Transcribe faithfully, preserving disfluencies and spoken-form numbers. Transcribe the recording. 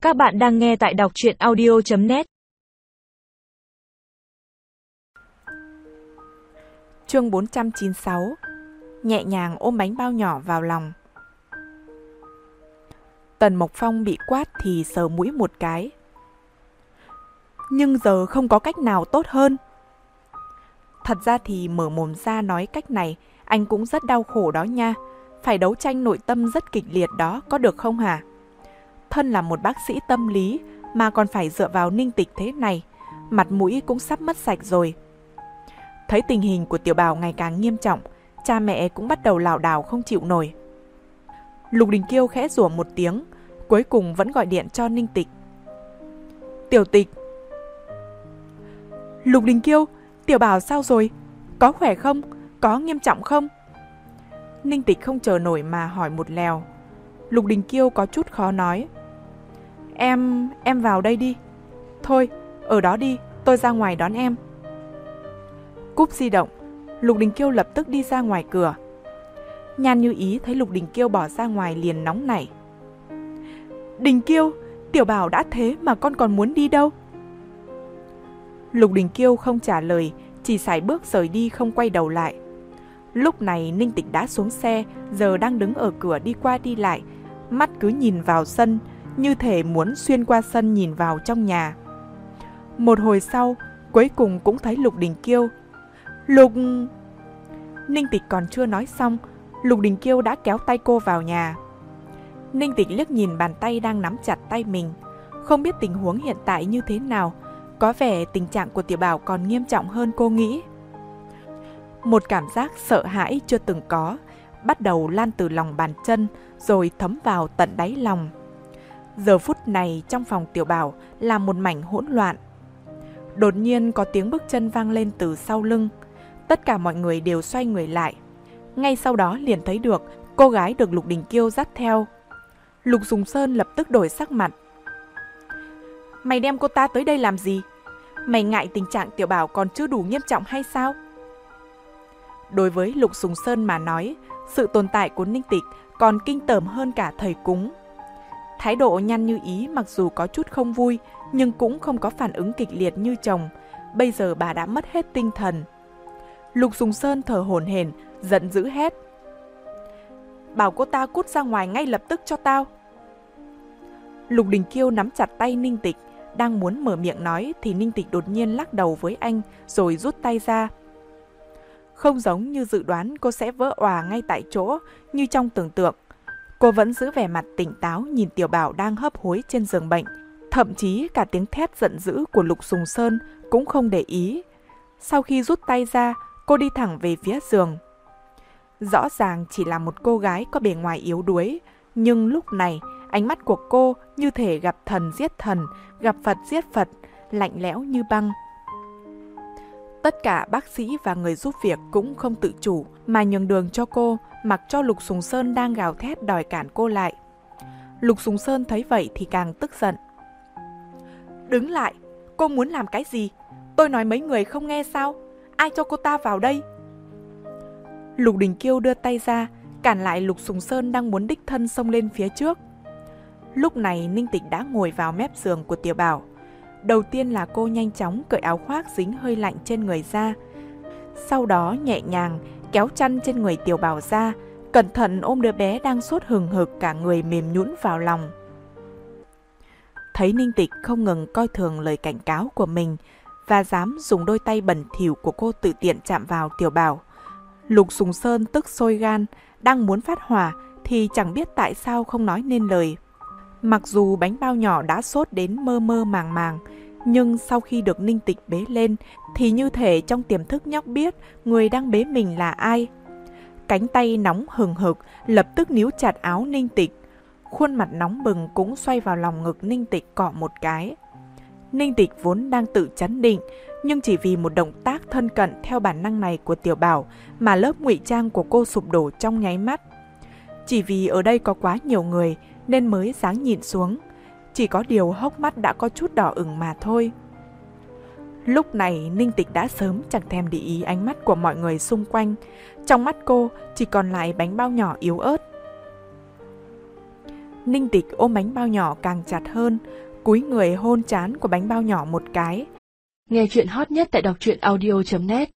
Các bạn đang nghe tại đọc truyện audio chấm net. Chương bốn trăm chín mươi sáu. Nhẹ nhàng ôm bánh bao nhỏ vào lòng. Tần Mộc Phong bị quát thì sờ mũi một cái. Nhưng giờ không có cách nào tốt hơn. Thật ra thì mở mồm ra nói cách này, anh cũng rất đau khổ đó nha. Phải đấu tranh nội tâm rất kịch liệt đó, có được không hả? Thân là một bác sĩ tâm lý mà còn phải dựa vào Ninh Tịch thế này, mặt mũi cũng sắp mất sạch rồi. Thấy tình hình của Tiểu Bảo ngày càng nghiêm trọng, cha mẹ cũng bắt đầu lảo đảo không chịu nổi. Lục Đình Kiêu khẽ rủa một tiếng, cuối cùng vẫn gọi điện cho Ninh Tịch. Tiểu Tịch. Lục Đình Kiêu, Tiểu Bảo sao rồi? Có khỏe không? Có nghiêm trọng không? Ninh Tịch không chờ nổi mà hỏi một lèo. Lục Đình Kiêu có chút khó nói. Em, em vào đây đi. Thôi, ở đó đi, tôi ra ngoài đón em. Cúp di động, Lục Đình Kiêu lập tức đi ra ngoài cửa. Nhan Như Ý thấy Lục Đình Kiêu bỏ ra ngoài liền nóng nảy. Đình Kiêu, Tiểu Bảo đã thế mà con còn muốn đi đâu? Lục Đình Kiêu không trả lời, chỉ sải bước rời đi không quay đầu lại. Lúc này Ninh Tịch đã xuống xe, giờ đang đứng ở cửa đi qua đi lại, mắt cứ nhìn vào sân, như thể muốn xuyên qua sân nhìn vào trong nhà. Một hồi sau, cuối cùng cũng thấy Lục Đình Kiêu. Lục... Ninh Tịch còn chưa nói xong, Lục Đình Kiêu đã kéo tay cô vào nhà. Ninh Tịch liếc nhìn bàn tay đang nắm chặt tay mình, không biết tình huống hiện tại như thế nào, có vẻ tình trạng của Tiểu Bảo còn nghiêm trọng hơn cô nghĩ. Một cảm giác sợ hãi chưa từng có, bắt đầu lan từ lòng bàn chân, rồi thấm vào tận đáy lòng. Giờ phút này trong phòng Tiểu Bảo là một mảnh hỗn loạn. Đột nhiên có tiếng bước chân vang lên từ sau lưng. Tất cả mọi người đều xoay người lại. Ngay sau đó liền thấy được cô gái được Lục Đình Kiêu dắt theo. Lục Sùng Sơn lập tức đổi sắc mặt. Mày đem cô ta tới đây làm gì? Mày ngại tình trạng Tiểu Bảo còn chưa đủ nghiêm trọng hay sao? Đối với Lục Sùng Sơn mà nói, sự tồn tại của Ninh Tịch còn kinh tởm hơn cả thầy cúng. Thái độ Nhan Như Ý mặc dù có chút không vui, nhưng cũng không có phản ứng kịch liệt như chồng. Bây giờ bà đã mất hết tinh thần. Lục Sùng Sơn thở hổn hển, giận dữ hét. Bảo cô ta cút ra ngoài ngay lập tức cho tao. Lục Đình Kiêu nắm chặt tay Ninh Tịch, đang muốn mở miệng nói thì Ninh Tịch đột nhiên lắc đầu với anh rồi rút tay ra. Không giống như dự đoán cô sẽ vỡ òa ngay tại chỗ như trong tưởng tượng. Cô vẫn giữ vẻ mặt tỉnh táo nhìn Tiểu Bảo đang hấp hối trên giường bệnh. Thậm chí cả tiếng thét giận dữ của Lục Sùng Sơn cũng không để ý. Sau khi rút tay ra, cô đi thẳng về phía giường. Rõ ràng chỉ là một cô gái có bề ngoài yếu đuối, nhưng lúc này ánh mắt của cô như thể gặp thần giết thần, gặp Phật giết Phật, lạnh lẽo như băng. Tất cả bác sĩ và người giúp việc cũng không tự chủ mà nhường đường cho cô, mặc cho Lục Sùng Sơn đang gào thét đòi cản cô lại. Lục Sùng Sơn thấy vậy thì càng tức giận. Đứng lại, cô muốn làm cái gì? Tôi nói mấy người không nghe sao? Ai cho cô ta vào đây? Lục Đình Kiêu đưa tay ra, cản lại Lục Sùng Sơn đang muốn đích thân xông lên phía trước. Lúc này Ninh Tịch đã ngồi vào mép giường của Tiểu Bảo. Đầu tiên là cô nhanh chóng cởi áo khoác dính hơi lạnh trên người ra. Sau đó nhẹ nhàng kéo chăn trên người Tiểu Bảo ra, cẩn thận ôm đứa bé đang sốt hừng hực cả người mềm nhũn vào lòng. Thấy Ninh Tịch không ngừng coi thường lời cảnh cáo của mình và dám dùng đôi tay bẩn thỉu của cô tự tiện chạm vào Tiểu Bảo, Lục Sùng Sơn tức sôi gan, đang muốn phát hỏa thì chẳng biết tại sao không nói nên lời. Mặc dù bánh bao nhỏ đã sốt đến mơ mơ màng màng, nhưng sau khi được Ninh Tịch bế lên thì như thể trong tiềm thức nhóc biết người đang bế mình là ai. Cánh tay nóng hừng hực lập tức níu chặt áo Ninh Tịch. Khuôn mặt nóng bừng cũng xoay vào lòng ngực Ninh Tịch cọ một cái. Ninh Tịch vốn đang tự trấn định, nhưng chỉ vì một động tác thân cận theo bản năng này của Tiểu Bảo mà lớp ngụy trang của cô sụp đổ trong nháy mắt. Chỉ vì ở đây có quá nhiều người nên mới dáng nhìn xuống, chỉ có điều hốc mắt đã có chút đỏ ửng mà thôi. Lúc này Ninh Tịch đã sớm chẳng thèm để ý ánh mắt của mọi người xung quanh, trong mắt cô chỉ còn lại bánh bao nhỏ yếu ớt. Ninh Tịch ôm bánh bao nhỏ càng chặt hơn, cúi người hôn trán của bánh bao nhỏ một cái. Nghe chuyện hot nhất tại đọc truyện audio chấm net